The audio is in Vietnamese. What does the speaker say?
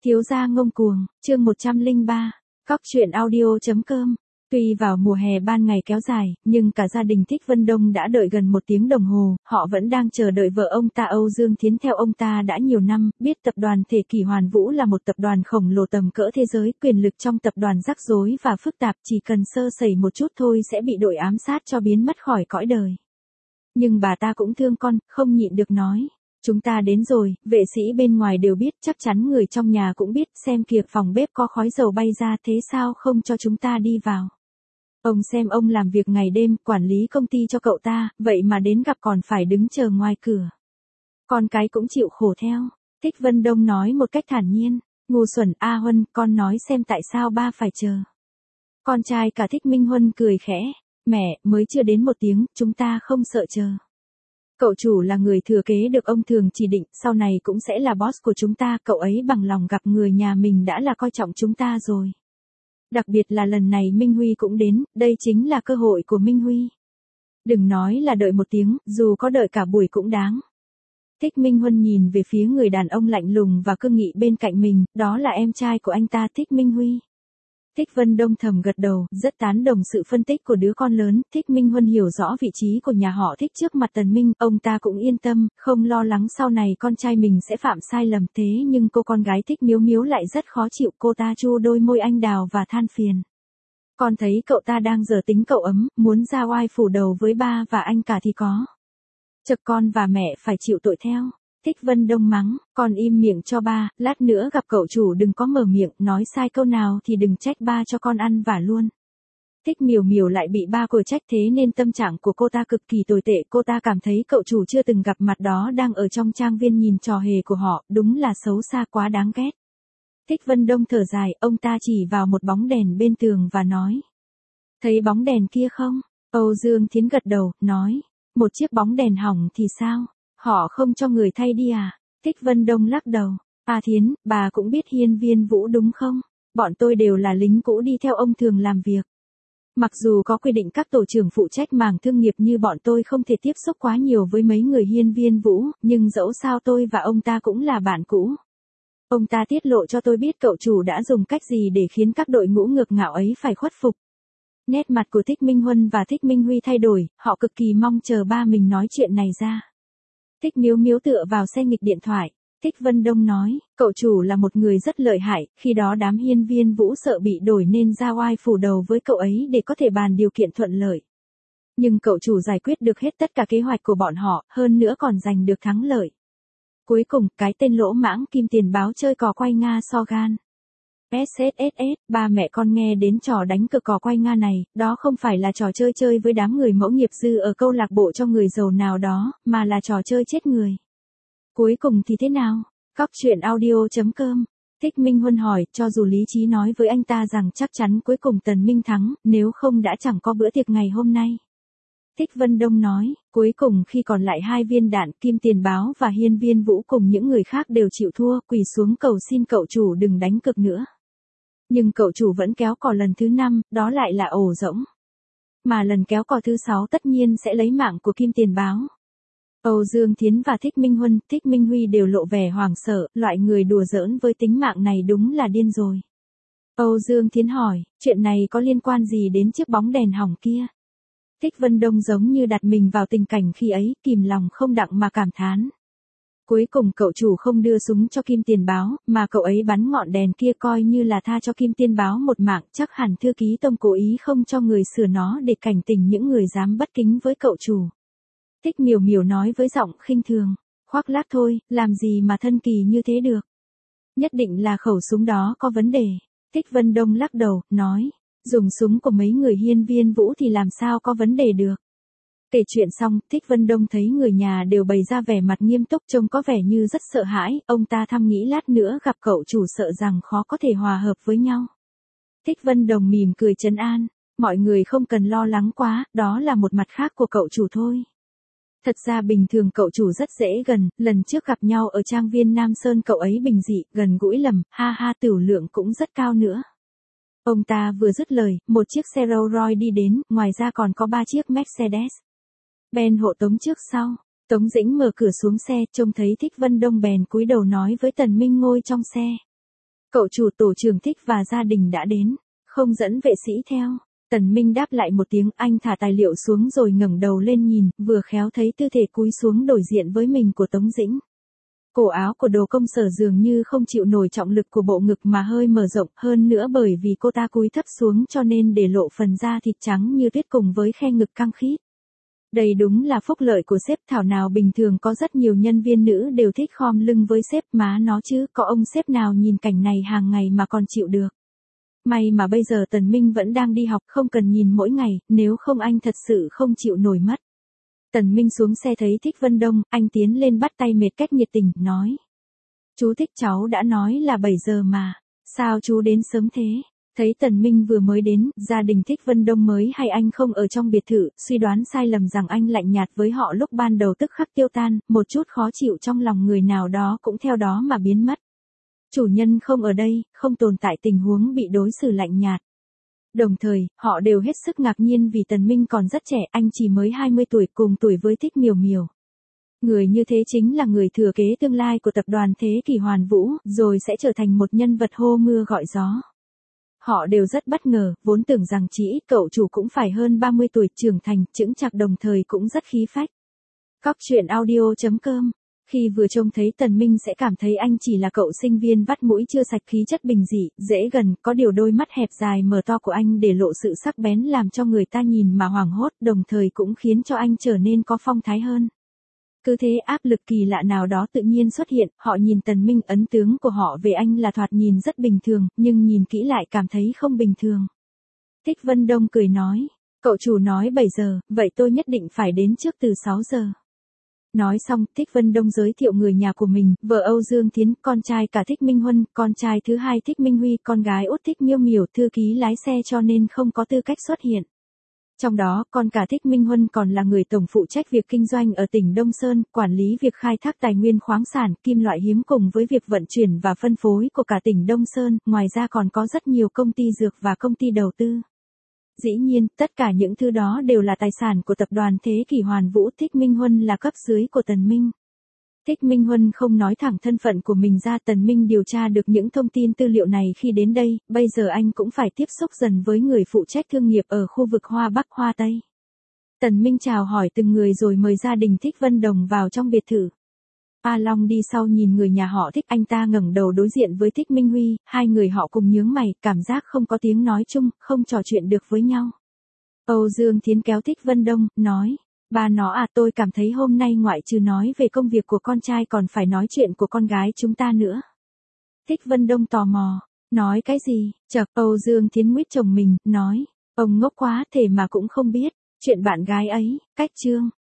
Thiếu gia ngông cuồng, chương 103, Cóc truyện audio.com. Tuy vào mùa hè ban ngày kéo dài, nhưng cả gia đình Thích Vân Đông đã đợi gần 1 tiếng đồng hồ, họ vẫn đang chờ đợi vợ ông ta Âu Dương Thiến. Theo ông ta đã nhiều năm, biết tập đoàn Thể Kỷ Hoàn Vũ là một tập đoàn khổng lồ tầm cỡ thế giới, quyền lực trong tập đoàn rắc rối và phức tạp, chỉ cần sơ sẩy một chút thôi sẽ bị đội ám sát cho biến mất khỏi cõi đời. Nhưng bà ta cũng thương con, không nhịn được nói. Chúng ta đến rồi, vệ sĩ bên ngoài đều biết, chắc chắn người trong nhà cũng biết, xem kìa phòng bếp có khói dầu bay ra, thế sao không cho chúng ta đi vào. Ông xem ông làm việc ngày đêm, quản lý công ty cho cậu ta, vậy mà đến gặp còn phải đứng chờ ngoài cửa. Con cái cũng chịu khổ theo. Thích Vân Đông nói một cách thản nhiên. Ngu xuẩn A Huân, con nói xem tại sao ba phải chờ. Con trai cả Thích Minh Huân cười khẽ. Mẹ, mới chưa đến 1 tiếng, chúng ta không sợ chờ. Cậu chủ là người thừa kế được ông thường chỉ định, sau này cũng sẽ là boss của chúng ta, cậu ấy bằng lòng gặp người nhà mình đã là coi trọng chúng ta rồi. Đặc biệt là lần này Minh Huy cũng đến, đây chính là cơ hội của Minh Huy. Đừng nói là đợi 1 tiếng, dù có đợi cả buổi cũng đáng. Thích Minh Huân nhìn về phía người đàn ông lạnh lùng và cương nghị bên cạnh mình, đó là em trai của anh ta Thích Minh Huy. Thích Vân Đông thầm gật đầu, rất tán đồng sự phân tích của đứa con lớn. Thích Minh Huân hiểu rõ vị trí của nhà họ Thích trước mặt Tần Minh, ông ta cũng yên tâm, không lo lắng sau này con trai mình sẽ phạm sai lầm. Thế nhưng cô con gái Thích Miếu Miếu lại rất khó chịu, cô ta chu đôi môi anh đào và than phiền. Con thấy cậu ta đang giở tính cậu ấm, muốn ra oai phủ đầu với ba và anh cả thì có. Chợt con và mẹ phải chịu tội theo. Thích Vân Đông mắng, con im miệng cho ba, lát nữa gặp cậu chủ đừng có mở miệng, nói sai câu nào thì đừng trách ba cho con ăn vả luôn. Thích Miểu Miểu lại bị ba cô trách, thế nên tâm trạng của cô ta cực kỳ tồi tệ, cô ta cảm thấy cậu chủ chưa từng gặp mặt đó đang ở trong trang viên nhìn trò hề của họ, đúng là xấu xa quá đáng ghét. Thích Vân Đông thở dài, ông ta chỉ vào một bóng đèn bên tường và nói. Thấy bóng đèn kia không? Âu Dương Thiến gật đầu, nói. Một chiếc bóng đèn hỏng thì sao? Họ không cho người thay đi à? Thích Vân Đông lắc đầu. À Thiến, bà cũng biết Hiên Viên Vũ đúng không? Bọn tôi đều là lính cũ đi theo ông thường làm việc. Mặc dù có quy định các tổ trưởng phụ trách mảng thương nghiệp như bọn tôi không thể tiếp xúc quá nhiều với mấy người Hiên Viên Vũ, nhưng dẫu sao tôi và ông ta cũng là bạn cũ. Ông ta tiết lộ cho tôi biết cậu chủ đã dùng cách gì để khiến các đội ngũ ngược ngạo ấy phải khuất phục. Nét mặt của Thích Minh Huân và Thích Minh Huy thay đổi, họ cực kỳ mong chờ ba mình nói chuyện này ra. Thích Miếu Miếu tựa vào xe nghịch điện thoại. Thích Vân Đông nói, cậu chủ là một người rất lợi hại, khi đó đám Hiên Viên Vũ sợ bị đổi nên ra oai phủ đầu với cậu ấy để có thể bàn điều kiện thuận lợi. Nhưng cậu chủ giải quyết được hết tất cả kế hoạch của bọn họ, hơn nữa còn giành được thắng lợi. Cuối cùng, cái tên lỗ mãng Kim Tiền Báo chơi cò quay Nga so gan. SSSS, ba mẹ con nghe đến trò đánh cược cò quay Nga này, đó không phải là trò chơi với đám người mẫu nghiệp dư ở câu lạc bộ cho người giàu nào đó, mà là trò chơi chết người. Cuối cùng thì thế nào? Cóc truyện audio.com. Thích Minh Huân hỏi, cho dù lý trí nói với anh ta rằng chắc chắn cuối cùng Tần Minh thắng, nếu không đã chẳng có bữa tiệc ngày hôm nay. Thích Vân Đông nói, cuối cùng khi còn lại 2 viên đạn, Kim Tiền Báo và Hiên Viên Vũ cùng những người khác đều chịu thua, quỳ xuống cầu xin cậu chủ đừng đánh cược nữa. Nhưng cậu chủ vẫn kéo cò lần thứ 5, đó lại là ổ rỗng. Mà lần kéo cò thứ 6 tất nhiên sẽ lấy mạng của Kim Tiền Báo. Âu Dương Thiến và Thích Minh Huân, Thích Minh Huy đều lộ vẻ hoảng sợ, loại người đùa giỡn với tính mạng này đúng là điên rồi. Âu Dương Thiến hỏi, chuyện này có liên quan gì đến chiếc bóng đèn hỏng kia? Thích Vân Đông giống như đặt mình vào tình cảnh khi ấy, kìm lòng không đặng mà cảm thán. Cuối cùng cậu chủ không đưa súng cho Kim Tiền Báo, mà cậu ấy bắn ngọn đèn kia coi như là tha cho Kim Tiền Báo một mạng, chắc hẳn thư ký Tông cố ý không cho người sửa nó để cảnh tỉnh những người dám bất kính với cậu chủ. Thích Miểu Miểu nói với giọng khinh thường, khoác lác thôi, làm gì mà thân kỳ như thế được. Nhất định là khẩu súng đó có vấn đề. Thích Vân Đông lắc đầu, nói, dùng súng của mấy người Hiên Viên Vũ thì làm sao có vấn đề được. Kể chuyện xong, Thích Vân Đông thấy người nhà đều bày ra vẻ mặt nghiêm túc, trông có vẻ như rất sợ hãi, ông ta thầm nghĩ lát nữa gặp cậu chủ sợ rằng khó có thể hòa hợp với nhau. Thích Vân Đông mỉm cười trấn an, mọi người không cần lo lắng quá, đó là một mặt khác của cậu chủ thôi. Thật ra bình thường cậu chủ rất dễ gần, lần trước gặp nhau ở trang viên Nam Sơn cậu ấy bình dị, gần gũi lầm, ha ha tửu lượng cũng rất cao nữa. Ông ta vừa dứt lời, một chiếc xe Rolls Royce đi đến, ngoài ra còn có 3 chiếc Mercedes Benz hộ tống trước sau. Tống Dĩnh mở cửa xuống xe, trông thấy Thích Vân Đông bèn cúi đầu nói với Tần Minh ngồi trong xe. Cậu chủ tổ trưởng Thích và gia đình đã đến, không dẫn vệ sĩ theo. Tần Minh đáp lại một tiếng, anh thả tài liệu xuống rồi ngẩng đầu lên nhìn, vừa khéo thấy tư thế cúi xuống đối diện với mình của Tống Dĩnh. Cổ áo của Đồ Công Sở dường như không chịu nổi trọng lực của bộ ngực mà hơi mở rộng, hơn nữa bởi vì cô ta cúi thấp xuống cho nên để lộ phần da thịt trắng như tuyết cùng với khe ngực căng khít. Đây đúng là phúc lợi của sếp, thảo nào bình thường có rất nhiều nhân viên nữ đều thích khom lưng với sếp, má nó chứ, có ông sếp nào nhìn cảnh này hàng ngày mà còn chịu được. May mà bây giờ Tần Minh vẫn đang đi học, không cần nhìn mỗi ngày, nếu không anh thật sự không chịu nổi mất. Tần Minh xuống xe thấy Thích Vân Đông, anh tiến lên bắt tay Mệt cách nhiệt tình, nói. Chú Thích, cháu đã nói là 7 giờ mà, sao chú đến sớm thế? Thấy Tần Minh vừa mới đến, gia đình Thích Vân Đông mới hay anh không ở trong biệt thự, suy đoán sai lầm rằng anh lạnh nhạt với họ lúc ban đầu tức khắc tiêu tan, một chút khó chịu trong lòng người nào đó cũng theo đó mà biến mất. Chủ nhân không ở đây, không tồn tại tình huống bị đối xử lạnh nhạt. Đồng thời, họ đều hết sức ngạc nhiên vì Tần Minh còn rất trẻ, anh chỉ mới 20 tuổi, cùng tuổi với Thích Miểu Miểu. Người như thế chính là người thừa kế tương lai của tập đoàn Thế Kỷ Hoàn Vũ, rồi sẽ trở thành một nhân vật hô mưa gọi gió. Họ đều rất bất ngờ, vốn tưởng rằng chỉ ít cậu chủ cũng phải hơn 30 tuổi, trưởng thành, chững chạc, đồng thời cũng rất khí phách. Cóc truyện audio.com. Khi vừa trông thấy Tần Minh sẽ cảm thấy anh chỉ là cậu sinh viên vắt mũi chưa sạch, khí chất bình dị, dễ gần, có điều đôi mắt hẹp dài mở to của anh để lộ sự sắc bén làm cho người ta nhìn mà hoảng hốt, đồng thời cũng khiến cho anh trở nên có phong thái hơn. Cứ thế áp lực kỳ lạ nào đó tự nhiên xuất hiện, họ nhìn Tần Minh, ấn tướng của họ về anh là thoạt nhìn rất bình thường, nhưng nhìn kỹ lại cảm thấy không bình thường. Thích Vân Đông cười nói, cậu chủ nói 7 giờ, vậy tôi nhất định phải đến trước từ 6 giờ. Nói xong, Thích Vân Đông giới thiệu người nhà của mình, vợ Âu Dương Thiến, con trai cả Thích Minh Huân, con trai thứ hai Thích Minh Huy, con gái út Thích Miêu Miểu, thư ký lái xe cho nên không có tư cách xuất hiện. Trong đó, con cả Thích Minh Huân còn là người tổng phụ trách việc kinh doanh ở tỉnh Đông Sơn, quản lý việc khai thác tài nguyên khoáng sản, kim loại hiếm cùng với việc vận chuyển và phân phối của cả tỉnh Đông Sơn, ngoài ra còn có rất nhiều công ty dược và công ty đầu tư. Dĩ nhiên, tất cả những thứ đó đều là tài sản của tập đoàn Thế Kỷ Hoàn Vũ. Thích Minh Huân là cấp dưới của Tần Minh. Thích Minh Huân không nói thẳng thân phận của mình ra, Tần Minh điều tra được những thông tin tư liệu này khi đến đây, bây giờ anh cũng phải tiếp xúc dần với người phụ trách thương nghiệp ở khu vực Hoa Bắc Hoa Tây. Tần Minh chào hỏi từng người rồi mời gia đình Thích Vân Đồng vào trong biệt thự. A Long đi sau nhìn người nhà họ Thích, anh ta ngẩng đầu đối diện với Thích Minh Huy, hai người họ cùng nhướng mày, cảm giác không có tiếng nói chung, không trò chuyện được với nhau. Âu Dương Thiến kéo Thích Vân Đông, nói, ba nó à, tôi cảm thấy hôm nay ngoại trừ nói về công việc của con trai còn phải nói chuyện của con gái chúng ta nữa. Thích Vân Đông tò mò, nói cái gì? Chậc, Âu Dương Thiến nguyết chồng mình, nói, ông ngốc quá, thế mà cũng không biết, chuyện bạn gái ấy, cách chương.